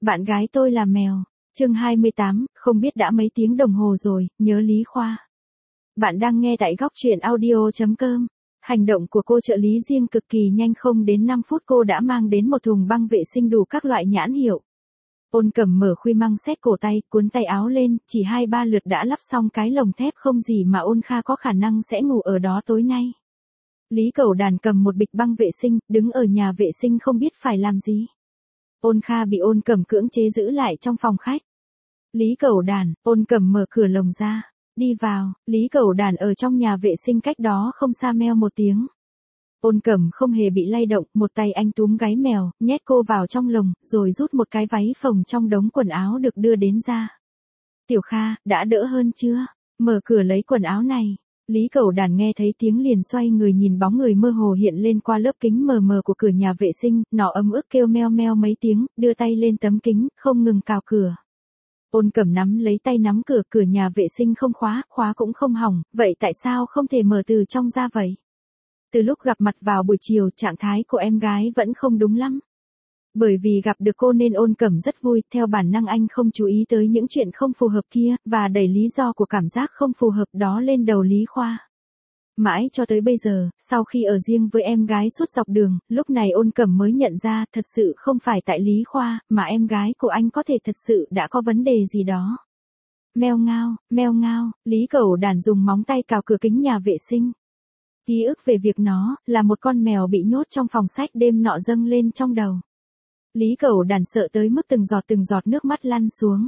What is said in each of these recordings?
Bạn gái tôi là mèo. Chương 28, không biết đã mấy tiếng đồng hồ rồi, nhớ Lý Khoa. Bạn đang nghe tại góc truyện audio.com. Hành động của cô trợ lý riêng cực kỳ nhanh, không đến 5 phút cô đã mang đến một thùng băng vệ sinh đủ các loại nhãn hiệu. Ôn Cẩm mở khuy măng xét cổ tay, cuốn tay áo lên, chỉ 2-3 lượt đã lắp xong cái lồng thép, không gì mà Ôn Kha có khả năng sẽ ngủ ở đó tối nay. Lý Cẩu Đàn cầm một bịch băng vệ sinh, đứng ở nhà vệ sinh không biết phải làm gì. Ôn Kha bị Ôn Cẩm cưỡng chế giữ lại trong phòng khách. Lý Cẩu Đàn, Ôn Cẩm mở cửa lồng ra. Đi vào, Lý Cẩu Đàn ở trong nhà vệ sinh cách đó không xa meo một tiếng. Ôn Cẩm không hề bị lay động, một tay anh túm gáy mèo, nhét cô vào trong lồng, rồi rút một cái váy phồng trong đống quần áo được đưa đến ra. Tiểu Kha, đã đỡ hơn chưa? Mở cửa lấy quần áo này. Lý Cẩu Đàn nghe thấy tiếng liền xoay người nhìn bóng người mơ hồ hiện lên qua lớp kính mờ mờ của cửa nhà vệ sinh, nó ấm ức kêu meo meo mấy tiếng, đưa tay lên tấm kính, không ngừng cào cửa. Ôn Cẩm nắm lấy tay nắm cửa, cửa nhà vệ sinh không khóa, khóa cũng không hỏng, vậy tại sao không thể mở từ trong ra vậy? Từ lúc gặp mặt vào buổi chiều, trạng thái của em gái vẫn không đúng lắm. Bởi vì gặp được cô nên Ôn Cẩm rất vui, theo bản năng anh không chú ý tới những chuyện không phù hợp kia, và đẩy lý do của cảm giác không phù hợp đó lên đầu Lý Khoa. Mãi cho tới bây giờ, sau khi ở riêng với em gái suốt dọc đường, lúc này Ôn Cẩm mới nhận ra thật sự không phải tại Lý Khoa, mà em gái của anh có thể thật sự đã có vấn đề gì đó. Meo ngao, Lý Cẩu Đàn dùng móng tay cào cửa kính nhà vệ sinh. Ký ức về việc nó là một con mèo bị nhốt trong phòng sách đêm nọ dâng lên trong đầu. Lý Cẩu Đàn sợ tới mức từng giọt nước mắt lăn xuống.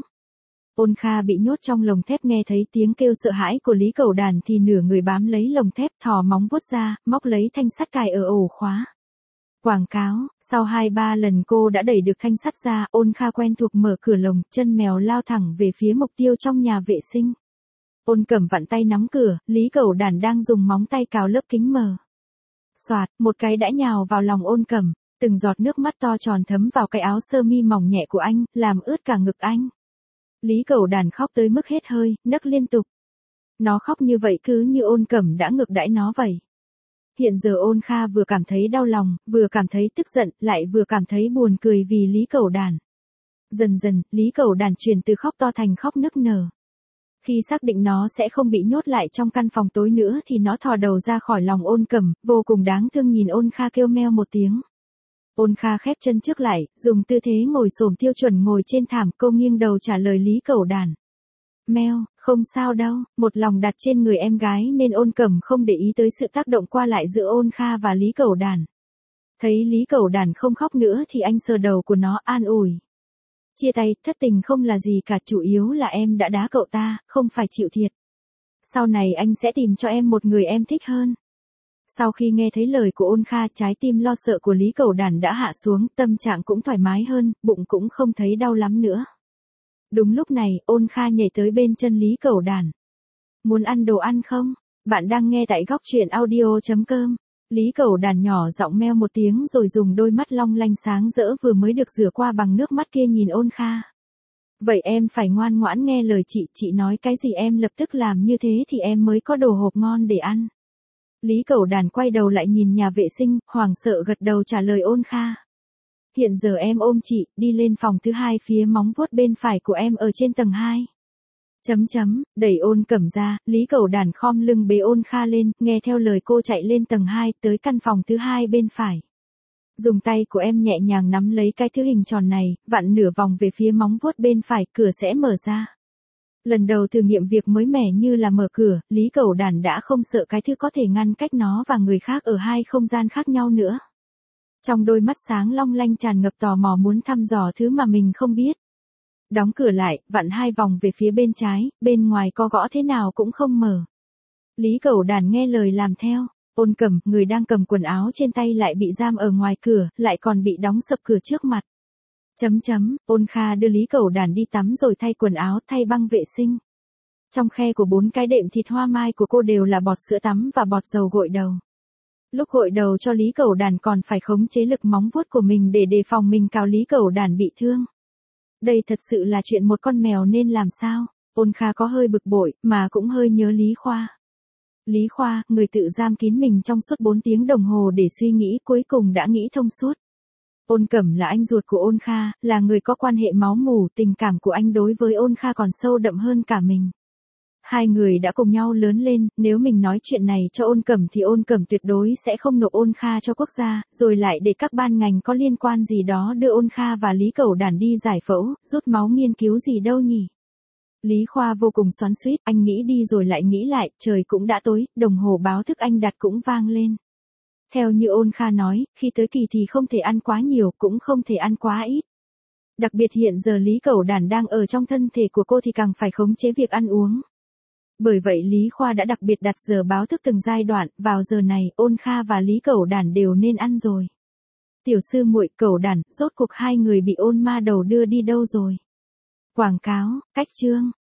Ôn Kha bị nhốt trong lồng thép, nghe thấy tiếng kêu sợ hãi của Lý Cẩu Đàn thì nửa người bám lấy lồng thép, thò móng vuốt ra, móc lấy thanh sắt cài ở ổ khóa. Quảng cáo, sau 2-3 lần cô đã đẩy được thanh sắt ra, Ôn Kha quen thuộc mở cửa lồng, chân mèo lao thẳng về phía mục tiêu trong nhà vệ sinh. Ôn Cẩm vặn tay nắm cửa, Lý Cẩu Đàn đang dùng móng tay cào lớp kính mờ. Xoạt, một cái đã nhào vào lòng Ôn Cẩm, từng giọt nước mắt to tròn thấm vào cái áo sơ mi mỏng nhẹ của anh, làm ướt cả ngực anh. Lý Cẩu Đàn khóc tới mức hết hơi, nấc liên tục. Nó khóc như vậy cứ như Ôn Cẩm đã ngược đãi nó vậy. Hiện giờ Ôn Kha vừa cảm thấy đau lòng, vừa cảm thấy tức giận, lại vừa cảm thấy buồn cười vì Lý Cẩu Đàn. Dần dần, Lý Cẩu Đàn chuyển từ khóc to thành khóc nức nở. Khi xác định nó sẽ không bị nhốt lại trong căn phòng tối nữa thì nó thò đầu ra khỏi lòng Ôn Cẩm, vô cùng đáng thương nhìn Ôn Kha kêu meo một tiếng. Ôn Kha khép chân trước lại, dùng tư thế ngồi xổm tiêu chuẩn ngồi trên thảm, cô nghiêng đầu trả lời Lý Cẩu Đàn. Meo, không sao đâu, một lòng đặt trên người em gái nên Ôn Cẩm không để ý tới sự tác động qua lại giữa Ôn Kha và Lý Cẩu Đàn. Thấy Lý Cẩu Đàn không khóc nữa thì anh sờ đầu của nó an ủi. Chia tay, thất tình không là gì cả, chủ yếu là em đã đá cậu ta, không phải chịu thiệt. Sau này anh sẽ tìm cho em một người em thích hơn. Sau khi nghe thấy lời của Ôn Kha, trái tim lo sợ của Lý Cẩu Đàn đã hạ xuống, tâm trạng cũng thoải mái hơn, bụng cũng không thấy đau lắm nữa. Đúng lúc này, Ôn Kha nhảy tới bên chân Lý Cẩu Đàn. Muốn ăn đồ ăn không? Bạn đang nghe tại góc truyện audio.com. Lý Cẩu Đàn nhỏ giọng meo một tiếng rồi dùng đôi mắt long lanh sáng rỡ vừa mới được rửa qua bằng nước mắt kia nhìn Ôn Kha. Vậy em phải ngoan ngoãn nghe lời chị nói cái gì em lập tức làm như thế thì em mới có đồ hộp ngon để ăn. Lý Cẩu Đàn quay đầu lại nhìn nhà vệ sinh, hoảng sợ gật đầu trả lời Ôn Kha. Hiện giờ em ôm chị, đi lên phòng thứ 2 phía móng vuốt bên phải của em ở trên tầng 2. Đẩy Ôn Cẩm ra, Lý Cẩu Đàn khom lưng bế Ôn Kha lên, nghe theo lời cô chạy lên tầng 2, tới căn phòng thứ 2 bên phải. Dùng tay của em nhẹ nhàng nắm lấy cái thứ hình tròn này, vặn nửa vòng về phía móng vuốt bên phải, cửa sẽ mở ra. Lần đầu thử nghiệm việc mới mẻ như là mở cửa, Lý Cẩu Đàn đã không sợ cái thứ có thể ngăn cách nó và người khác ở 2 không gian khác nhau nữa. Trong đôi mắt sáng long lanh tràn ngập tò mò muốn thăm dò thứ mà mình không biết. Đóng cửa lại, vặn 2 vòng về phía bên trái, bên ngoài có gõ thế nào cũng không mở. Lý Cẩu Đàn nghe lời làm theo. Ôn Cẩm, người đang cầm quần áo trên tay lại bị giam ở ngoài cửa, lại còn bị đóng sập cửa trước mặt. Ôn Kha đưa Lý Cẩu Đàn đi tắm rồi thay quần áo, thay băng vệ sinh. Trong khe của 4 cái đệm thịt hoa mai của cô đều là bọt sữa tắm và bọt dầu gội đầu. Lúc gội đầu cho Lý Cẩu Đàn còn phải khống chế lực móng vuốt của mình để đề phòng mình cào Lý Cẩu Đàn bị thương. Đây thật sự là chuyện một con mèo nên làm sao? Ôn Kha có hơi bực bội, mà cũng hơi nhớ Lý Khoa. Lý Khoa, người tự giam kín mình trong suốt 4 tiếng đồng hồ để suy nghĩ, cuối cùng đã nghĩ thông suốt. Ôn Cẩm là anh ruột của Ôn Kha, là người có quan hệ máu mủ, tình cảm của anh đối với Ôn Kha còn sâu đậm hơn cả mình. Hai người đã cùng nhau lớn lên, nếu mình nói chuyện này cho Ôn Cẩm thì Ôn Cẩm tuyệt đối sẽ không nộp Ôn Kha cho quốc gia, rồi lại để các ban ngành có liên quan gì đó đưa Ôn Kha và Lý Cẩu Đản đi giải phẫu, rút máu nghiên cứu gì đâu nhỉ. Lý Khoa vô cùng xoắn xuýt, anh nghĩ đi rồi lại nghĩ lại, trời cũng đã tối, đồng hồ báo thức anh đặt cũng vang lên. Theo như Ôn Kha nói, khi tới kỳ thì không thể ăn quá nhiều, cũng không thể ăn quá ít. Đặc biệt hiện giờ Lý Cẩu Đản đang ở trong thân thể của cô thì càng phải khống chế việc ăn uống. Bởi vậy Lý Khoa đã đặc biệt đặt giờ báo thức từng giai đoạn, vào giờ này, Ôn Kha và Lý Cẩu Đản đều nên ăn rồi. Tiểu sư muội Cẩu Đản, rốt cuộc hai người bị ôn ma đầu đưa đi đâu rồi? Quảng cáo, cách chương.